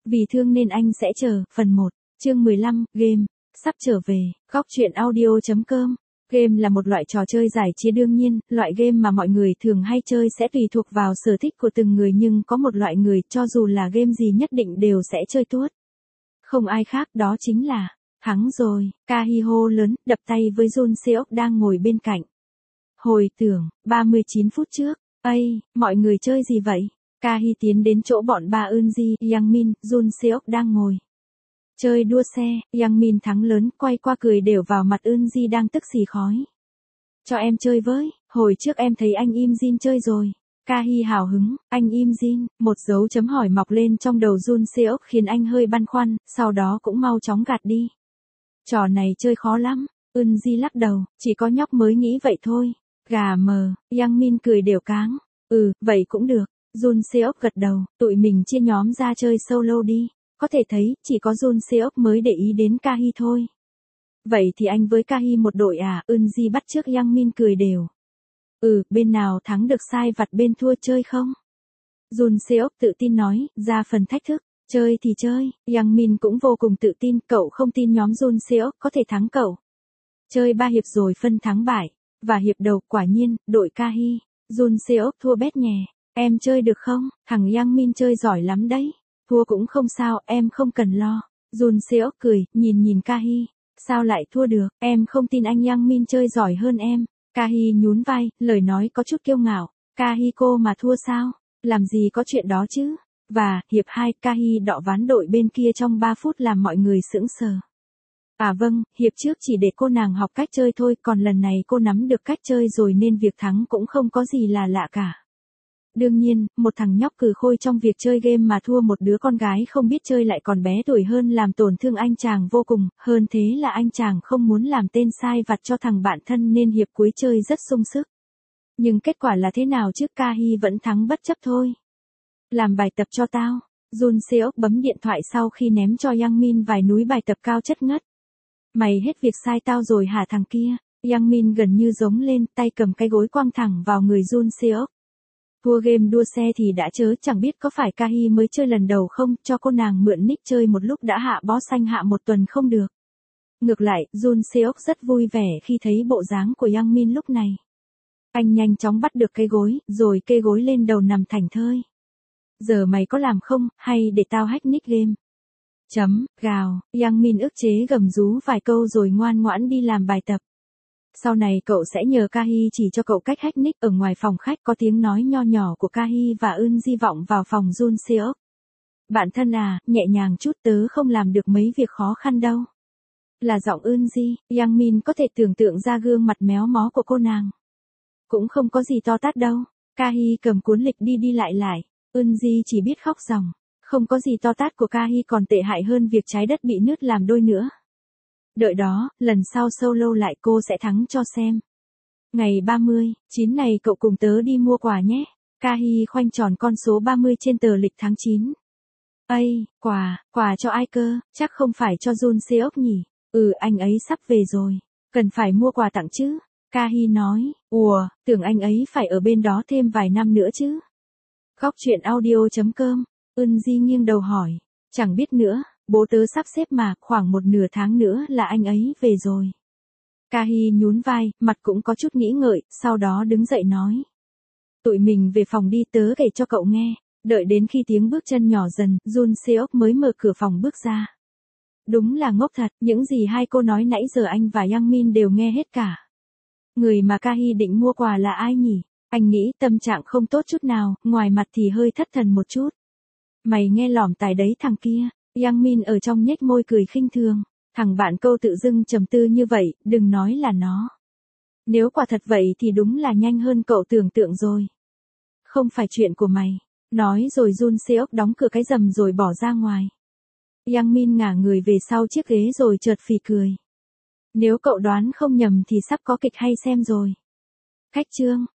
Vì thương nên anh sẽ chờ, phần 1, chương 15, game, sắp trở về, góc truyện audio.com. Game là một loại trò chơi giải trí đương nhiên, loại game mà mọi người thường hay chơi sẽ tùy thuộc vào sở thích của từng người nhưng có một loại người cho dù là game gì nhất định đều sẽ chơi tuốt. Không ai khác đó chính là, thắng rồi, Kahi hô lớn, đập tay với Jun Seok đang ngồi bên cạnh. Hồi tưởng, 39 phút trước, ây, mọi người chơi gì vậy? Kahi tiến đến chỗ bọn ba Eunji, Yangmin, Jun Seok đang ngồi. Chơi đua xe, Yangmin thắng lớn, quay qua cười đều vào mặt Eunji đang tức xì khói. Cho em chơi với, hồi trước em thấy anh Im Jin chơi rồi. Kahi hào hứng, anh Im Jin, một dấu chấm hỏi mọc lên trong đầu Jun Seok khiến anh hơi băn khoăn, sau đó cũng mau chóng gạt đi. Trò này chơi khó lắm, Eunji lắc đầu, chỉ có nhóc mới nghĩ vậy thôi. Gà mờ, Yangmin cười đều cáng. Vậy cũng được. Jun Seok gật đầu, tụi mình chia nhóm ra chơi solo đi. Có thể thấy, chỉ có Jun Seok mới để ý đến Kahi thôi. Vậy thì anh với Kahi một đội à? Eunji bắt chước Yangmin cười đều. Bên nào thắng được sai vặt bên thua chơi không? Jun Seok tự tin nói, ra phần thách thức. Chơi thì chơi, Yangmin cũng vô cùng tự tin, cậu không tin nhóm Jun Seok có thể thắng cậu. Chơi 3 hiệp rồi phân thắng bại. Và hiệp đầu quả nhiên, đội Kahi. Jun Seok thua bét nhè. Em chơi được không? Thằng Yangmin chơi giỏi lắm đấy. Thua cũng không sao, em không cần lo. Jun Seok cười, nhìn Kahi. Sao lại thua được, em không tin anh Yangmin chơi giỏi hơn em. Kahi nhún vai, lời nói có chút kiêu ngạo. Kahi cô mà thua sao? Làm gì có chuyện đó chứ? Và, hiệp 2, Kahi đọ ván đội bên kia trong 3 phút làm mọi người sững sờ. À vâng, hiệp trước chỉ để cô nàng học cách chơi thôi, còn lần này cô nắm được cách chơi rồi nên việc thắng cũng không có gì là lạ cả. Đương nhiên, một thằng nhóc cừ khôi trong việc chơi game mà thua một đứa con gái không biết chơi lại còn bé tuổi hơn làm tổn thương anh chàng vô cùng, hơn thế là anh chàng không muốn làm tên sai vặt cho thằng bạn thân nên hiệp cuối chơi rất sung sức. Nhưng kết quả là thế nào chứ, Kahi vẫn thắng bất chấp thôi. Làm bài tập cho tao. Jun Seok bấm điện thoại sau khi ném cho Yangmin vài núi bài tập cao chất ngất. Mày hết việc sai tao rồi hả thằng kia? Yangmin gần như giống lên, tay cầm cái gối quăng thẳng vào người Jun Seok. Thua game đua xe thì đã chớ, chẳng biết có phải Kahi mới chơi lần đầu không, cho cô nàng mượn nick chơi một lúc đã hạ bó xanh hạ một tuần không được. Ngược lại, Jun Seok rất vui vẻ khi thấy bộ dáng của Yangmin lúc này. Anh nhanh chóng bắt được cái gối, rồi kê gối lên đầu nằm thảnh thơi. Giờ mày có làm không, hay để tao hack nick game? Gào, Yangmin ức chế gầm rú vài câu rồi ngoan ngoãn đi làm bài tập. Sau này cậu sẽ nhờ Kahi chỉ cho cậu cách hack nick. Ở ngoài phòng khách có tiếng nói nho nhỏ của Kahi và Eunji vọng vào phòng Jun Seok. Bạn thân à, nhẹ nhàng chút tớ không làm được mấy việc khó khăn đâu. Là giọng Eunji, Yangmin có thể tưởng tượng ra gương mặt méo mó của cô nàng. Cũng không có gì to tát đâu. Kahi cầm cuốn lịch đi lại. Eunji chỉ biết khóc ròng. Không có gì to tát của Kahi còn tệ hại hơn việc trái đất bị nứt làm đôi nữa. Đợi đó, lần sau solo lại cô sẽ thắng cho xem. Ngày 30/9 này cậu cùng tớ đi mua quà nhé. Kahi khoanh tròn con số 30 trên tờ lịch tháng 9. Quà cho ai cơ, chắc không phải cho Jun Seok nhỉ? Anh ấy sắp về rồi. Cần phải mua quà tặng chứ? Kahi nói, tưởng anh ấy phải ở bên đó thêm vài năm nữa chứ. Góc truyện audio.com, Eunji nghiêng đầu hỏi, chẳng biết nữa. Bố tớ sắp xếp mà, khoảng một nửa tháng nữa là anh ấy về rồi. Kahi nhún vai, mặt cũng có chút nghĩ ngợi, sau đó đứng dậy nói. Tụi mình về phòng đi, tớ kể cho cậu nghe. Đợi đến khi tiếng bước chân nhỏ dần, Jun Seok mới mở cửa phòng bước ra. Đúng là ngốc thật, những gì hai cô nói nãy giờ anh và Yangmin đều nghe hết cả. Người mà Kahi định mua quà là ai nhỉ? Anh nghĩ tâm trạng không tốt chút nào, ngoài mặt thì hơi thất thần một chút. Mày nghe lỏm tài đấy thằng kia. Yangmin ở trong nhếch môi cười khinh thường. Thằng bạn câu tự dưng trầm tư như vậy, đừng nói là nó. Nếu quả thật vậy thì đúng là nhanh hơn cậu tưởng tượng rồi. Không phải chuyện của mày. Nói rồi Jun Seok đóng cửa cái rầm rồi bỏ ra ngoài. Yangmin ngả người về sau chiếc ghế rồi chợt phì cười. Nếu cậu đoán không nhầm thì sắp có kịch hay xem rồi. Khách trương,